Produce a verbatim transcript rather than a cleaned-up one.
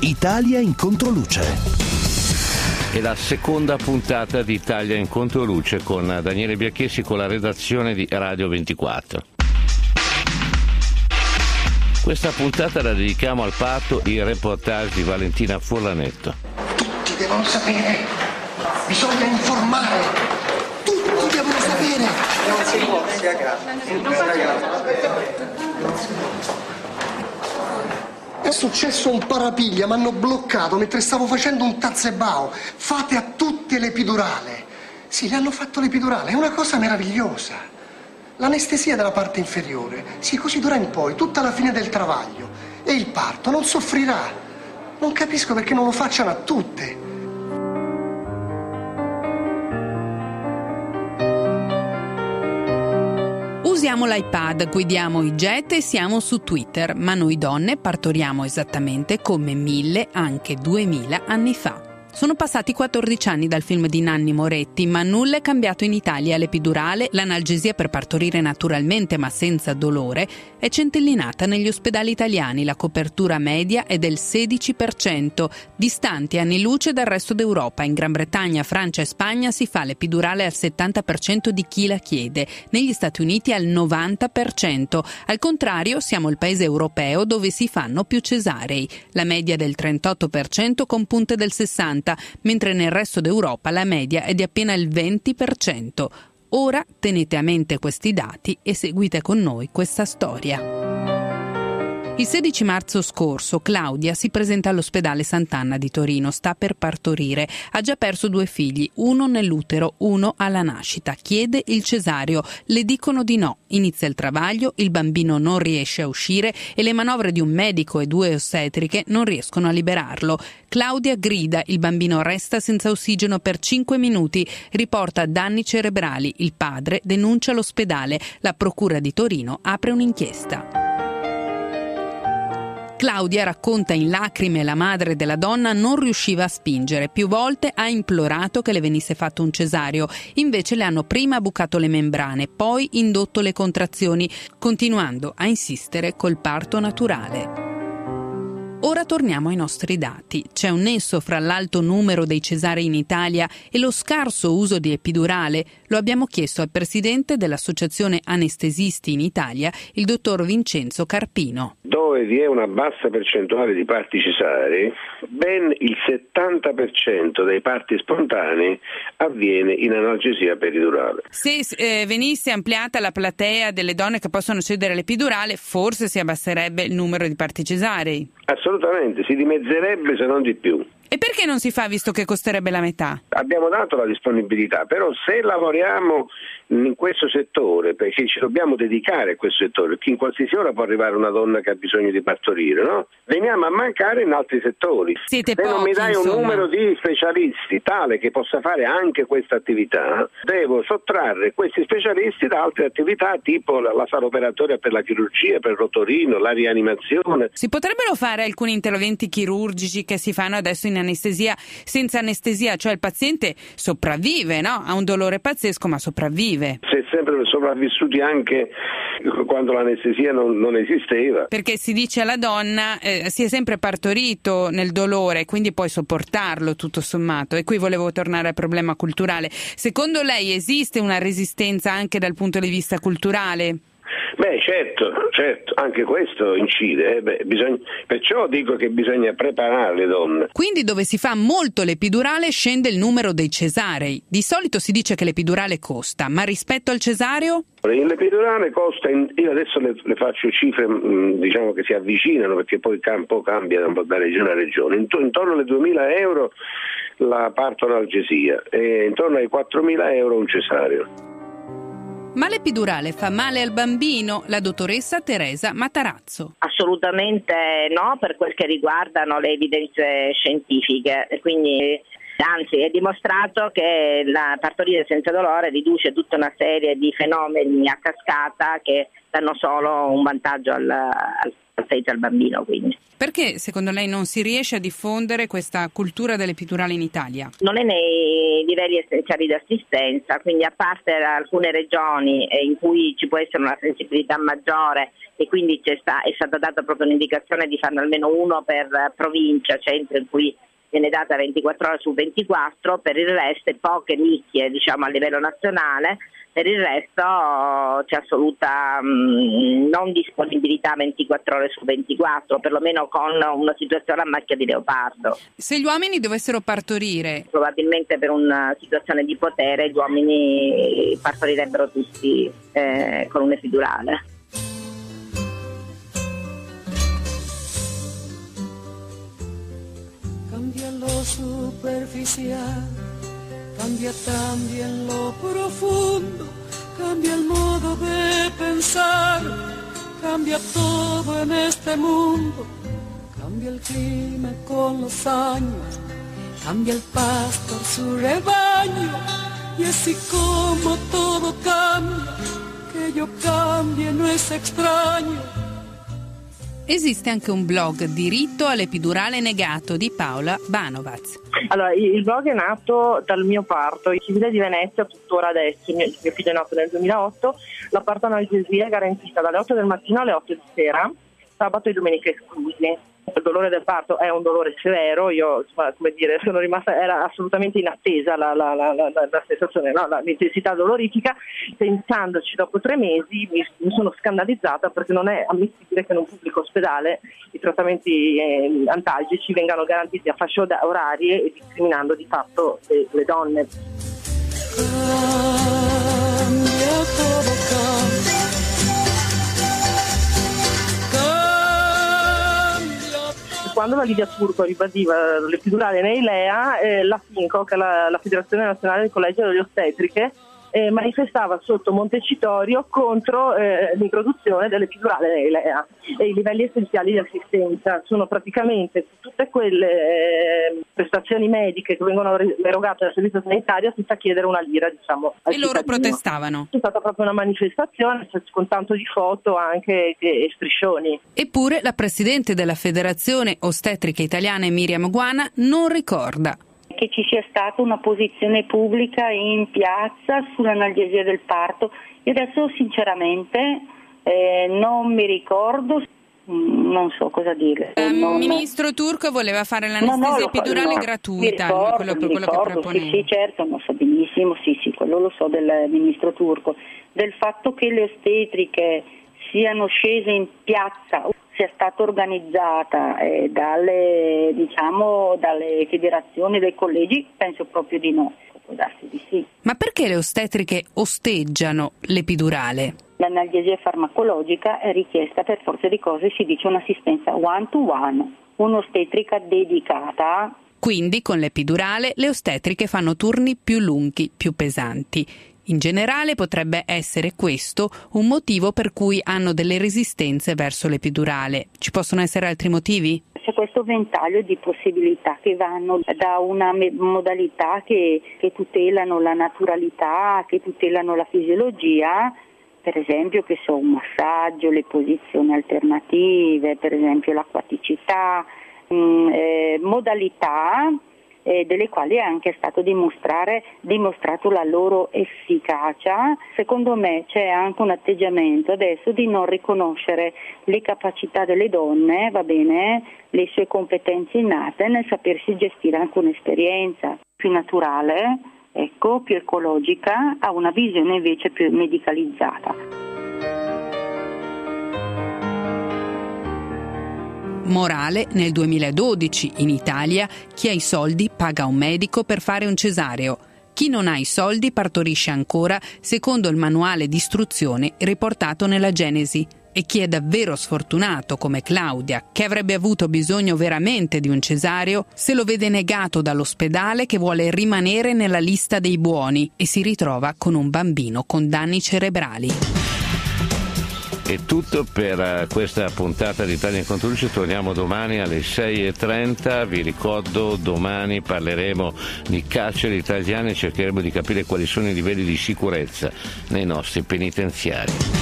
Italia in controluce. È la seconda puntata di Italia in controluce con Daniele Biacchessi, con la redazione di Radio ventiquattro. Questa puntata la dedichiamo al parto, il reportage di Valentina Furlanetto. Tutti devono sapere, bisogna informare, tutti devono sapere. Non si può, sia È successo un parapiglia, mi hanno bloccato mentre stavo facendo un tazzebao. Fate a tutte l'epidurale. Sì, le hanno fatto l'epidurale, è una cosa meravigliosa. L'anestesia della parte inferiore, sì, così d'ora in poi, tutta la fine del travaglio. E il parto non soffrirà. Non capisco perché non lo facciano a tutte. Usiamo l'iPad, guidiamo i jet e siamo su Twitter, ma noi donne partoriamo esattamente come mille, anche duemila anni fa. Sono passati quattordici anni dal film di Nanni Moretti, ma nulla è cambiato in Italia. L'epidurale, l'analgesia per partorire naturalmente ma senza dolore, è centellinata negli ospedali italiani. La copertura media è del sedici per cento, distanti anni luce dal resto d'Europa. In Gran Bretagna, Francia e Spagna si fa l'epidurale al settanta per cento di chi la chiede, negli Stati Uniti al novanta per cento. Al contrario, siamo il paese europeo dove si fanno più cesarei, la media del trentotto per cento con punte del sessanta per cento, mentre nel resto d'Europa la media è di appena il venti per cento. Ora tenete a mente questi dati e seguite con noi questa storia. Il sedici marzo scorso Claudia si presenta all'ospedale Sant'Anna di Torino, sta per partorire, ha già perso due figli, uno nell'utero, uno alla nascita, chiede il cesareo, le dicono di no, inizia il travaglio, il bambino non riesce a uscire e le manovre di un medico e due ostetriche non riescono a liberarlo. Claudia grida, il bambino resta senza ossigeno per cinque minuti, riporta danni cerebrali, il padre denuncia l'ospedale, la procura di Torino apre un'inchiesta. Claudia racconta in lacrime la madre della donna non riusciva a spingere. Più volte ha implorato che le venisse fatto un cesareo. Invece le hanno prima bucato le membrane, poi indotto le contrazioni, continuando a insistere col parto naturale. Ora torniamo ai nostri dati. C'è un nesso fra l'alto numero dei cesarei in Italia e lo scarso uso di epidurale? Lo abbiamo chiesto al presidente dell'Associazione Anestesisti in Italia, il dottor Vincenzo Carpino. Dove vi è una bassa percentuale di parti cesarei, ben il settanta per cento dei parti spontanei avviene in analgesia peridurale. Se eh, venisse ampliata la platea delle donne che possono cedere l'epidurale, forse si abbasserebbe il numero di parti cesarei. Assolutamente, si dimezzerebbe se non di più. E perché non si fa, visto che costerebbe la metà? Abbiamo dato la disponibilità, però se lavoriamo in questo settore, perché ci dobbiamo dedicare a questo settore, perché in qualsiasi ora può arrivare una donna che ha bisogno di partorire, no? Veniamo a mancare in altri settori. Siete se pochi, non mi dai insomma. un numero di specialisti tale che possa fare anche questa attività, devo sottrarre questi specialisti da altre attività, tipo la, la sala operatoria per la chirurgia, per il rotorino, la rianimazione. Si potrebbero fare alcuni interventi chirurgici che si fanno adesso in anestesia senza anestesia, cioè il paziente sopravvive, no? Ha un dolore pazzesco ma sopravvive. Si è sempre sopravvissuti anche quando l'anestesia non, non esisteva. Perché si dice alla donna eh, si è sempre partorito nel dolore, quindi puoi sopportarlo tutto sommato. E qui volevo tornare al problema culturale. Secondo lei esiste una resistenza anche dal punto di vista culturale? Beh, certo, certo, anche questo incide, eh? Beh, bisogna, perciò dico che bisogna preparare le donne. Quindi dove si fa molto l'epidurale scende il numero dei cesarei. Di solito si dice che l'epidurale costa, ma rispetto al cesareo? L'epidurale costa, io adesso le, le faccio cifre diciamo che si avvicinano perché poi il campo cambia da regione a regione, intorno alle duemila euro la parto-analgesia e intorno ai quattromila euro un cesareo. Ma l'epidurale fa male al bambino? La dottoressa Teresa Matarazzo. Assolutamente no, per quel che riguardano le evidenze scientifiche, quindi anzi è dimostrato che la partorire senza dolore riduce tutta una serie di fenomeni a cascata che danno solo un vantaggio al, al senza il bambino, quindi. Perché secondo lei non si riesce a diffondere questa cultura dell'epidurale in Italia? Non è nei livelli essenziali di assistenza, quindi a parte alcune regioni in cui ci può essere una sensibilità maggiore e quindi c'è sta, è stata data proprio un'indicazione di farne almeno uno per provincia, centro in cui viene data ventiquattro ore su ventiquattro, per il resto poche nicchie diciamo a livello nazionale, per il resto c'è assoluta mh, non disponibilità ventiquattro ore su ventiquattro, perlomeno con una situazione a macchia di leopardo. Se gli uomini dovessero partorire? Probabilmente per una situazione di potere gli uomini partorirebbero tutti eh, con un'epidurale. Cambia lo superficial, cambia también lo profundo, cambia el modo de pensar, cambia todo en este mundo, cambia el clima con los años, cambia el pastor su rebaño, y así como todo cambia, que yo cambie no es extraño. Esiste anche un blog, Diritto all'epidurale negato, di Paola Banovac. Allora, il blog è nato dal mio parto, il civile di Venezia, tuttora adesso, mio, mio figlio è nato nel duemilaotto, la partoanalgesia è garantita dalle otto del mattino alle otto di sera, sabato e domenica esclusi. Il dolore del parto è un dolore severo, io come dire, sono rimasta, era assolutamente inattesa la, la, la, la, la sensazione, no? L'intensità dolorifica. Pensandoci dopo tre mesi mi, mi sono scandalizzata, perché non è ammissibile che in un pubblico ospedale i trattamenti eh, antalgici vengano garantiti a fasce orarie e discriminando di fatto le, le donne. Quando la Livia Turco ribadiva l'epidurale Neilea, eh, la FINCO, che è la, la Federazione Nazionale del Collegio delle Ostetriche, eh, manifestava sotto Montecitorio contro eh, l'introduzione dell'epidurale Neilea. E i livelli essenziali di assistenza sono praticamente tutte quelle eh, prestazioni mediche che vengono erogate dal servizio sanitario senza chiedere una lira, diciamo. E loro cittadino. Protestavano. È stata proprio una manifestazione con tanto di foto anche e striscioni. Eppure la presidente della Federazione Ostetrica Italiana, Miriam Guana, non ricorda che ci sia stata una posizione pubblica in piazza sull'analgesia del parto. Io adesso sinceramente eh, non mi ricordo, non so cosa dire. Il non, ministro Turco voleva fare l'anestesia no, no, epidurale no, gratuita, mi ricordo, quello, mi quello ricordo, che proponeva. Sì, sì, certo, lo so benissimo, sì, sì, quello lo so del ministro Turco. Del fatto che le ostetriche siano scese in piazza, sia stata organizzata eh, dalle, diciamo, dalle federazioni, dai collegi, penso proprio di no, può darsi di sì. Ma perché le ostetriche osteggiano l'epidurale? L'analgesia farmacologica è richiesta per forza di cose, si dice un'assistenza one to one, un'ostetrica dedicata. Quindi con l'epidurale le ostetriche fanno turni più lunghi, più pesanti. In generale potrebbe essere questo un motivo per cui hanno delle resistenze verso l'epidurale. Ci possono essere altri motivi? C'è questo ventaglio di possibilità che vanno da una me- modalità che, che tutelano la naturalità, che tutelano la fisiologia, per esempio che so, un massaggio, le posizioni alternative, per esempio l'acquaticità, mh, eh, modalità Eh, delle quali è anche stato dimostrare, dimostrato la loro efficacia. Secondo me c'è anche un atteggiamento adesso di non riconoscere le capacità delle donne, va bene, le sue competenze innate nel sapersi gestire anche un'esperienza più naturale, ecco, più ecologica, ha una visione invece più medicalizzata. Morale, nel duemiladodici in Italia chi ha i soldi paga un medico per fare un cesareo. Chi non ha i soldi partorisce ancora secondo il manuale di istruzione riportato nella Genesi. E chi è davvero sfortunato, come Claudia, che avrebbe avuto bisogno veramente di un cesareo, se lo vede negato dall'ospedale che vuole rimanere nella lista dei buoni e si ritrova con un bambino con danni cerebrali. È tutto per questa puntata di Italia in Controluce. Torniamo domani alle sei e trenta. Vi ricordo, domani parleremo di carceri italiane e cercheremo di capire quali sono i livelli di sicurezza nei nostri penitenziari.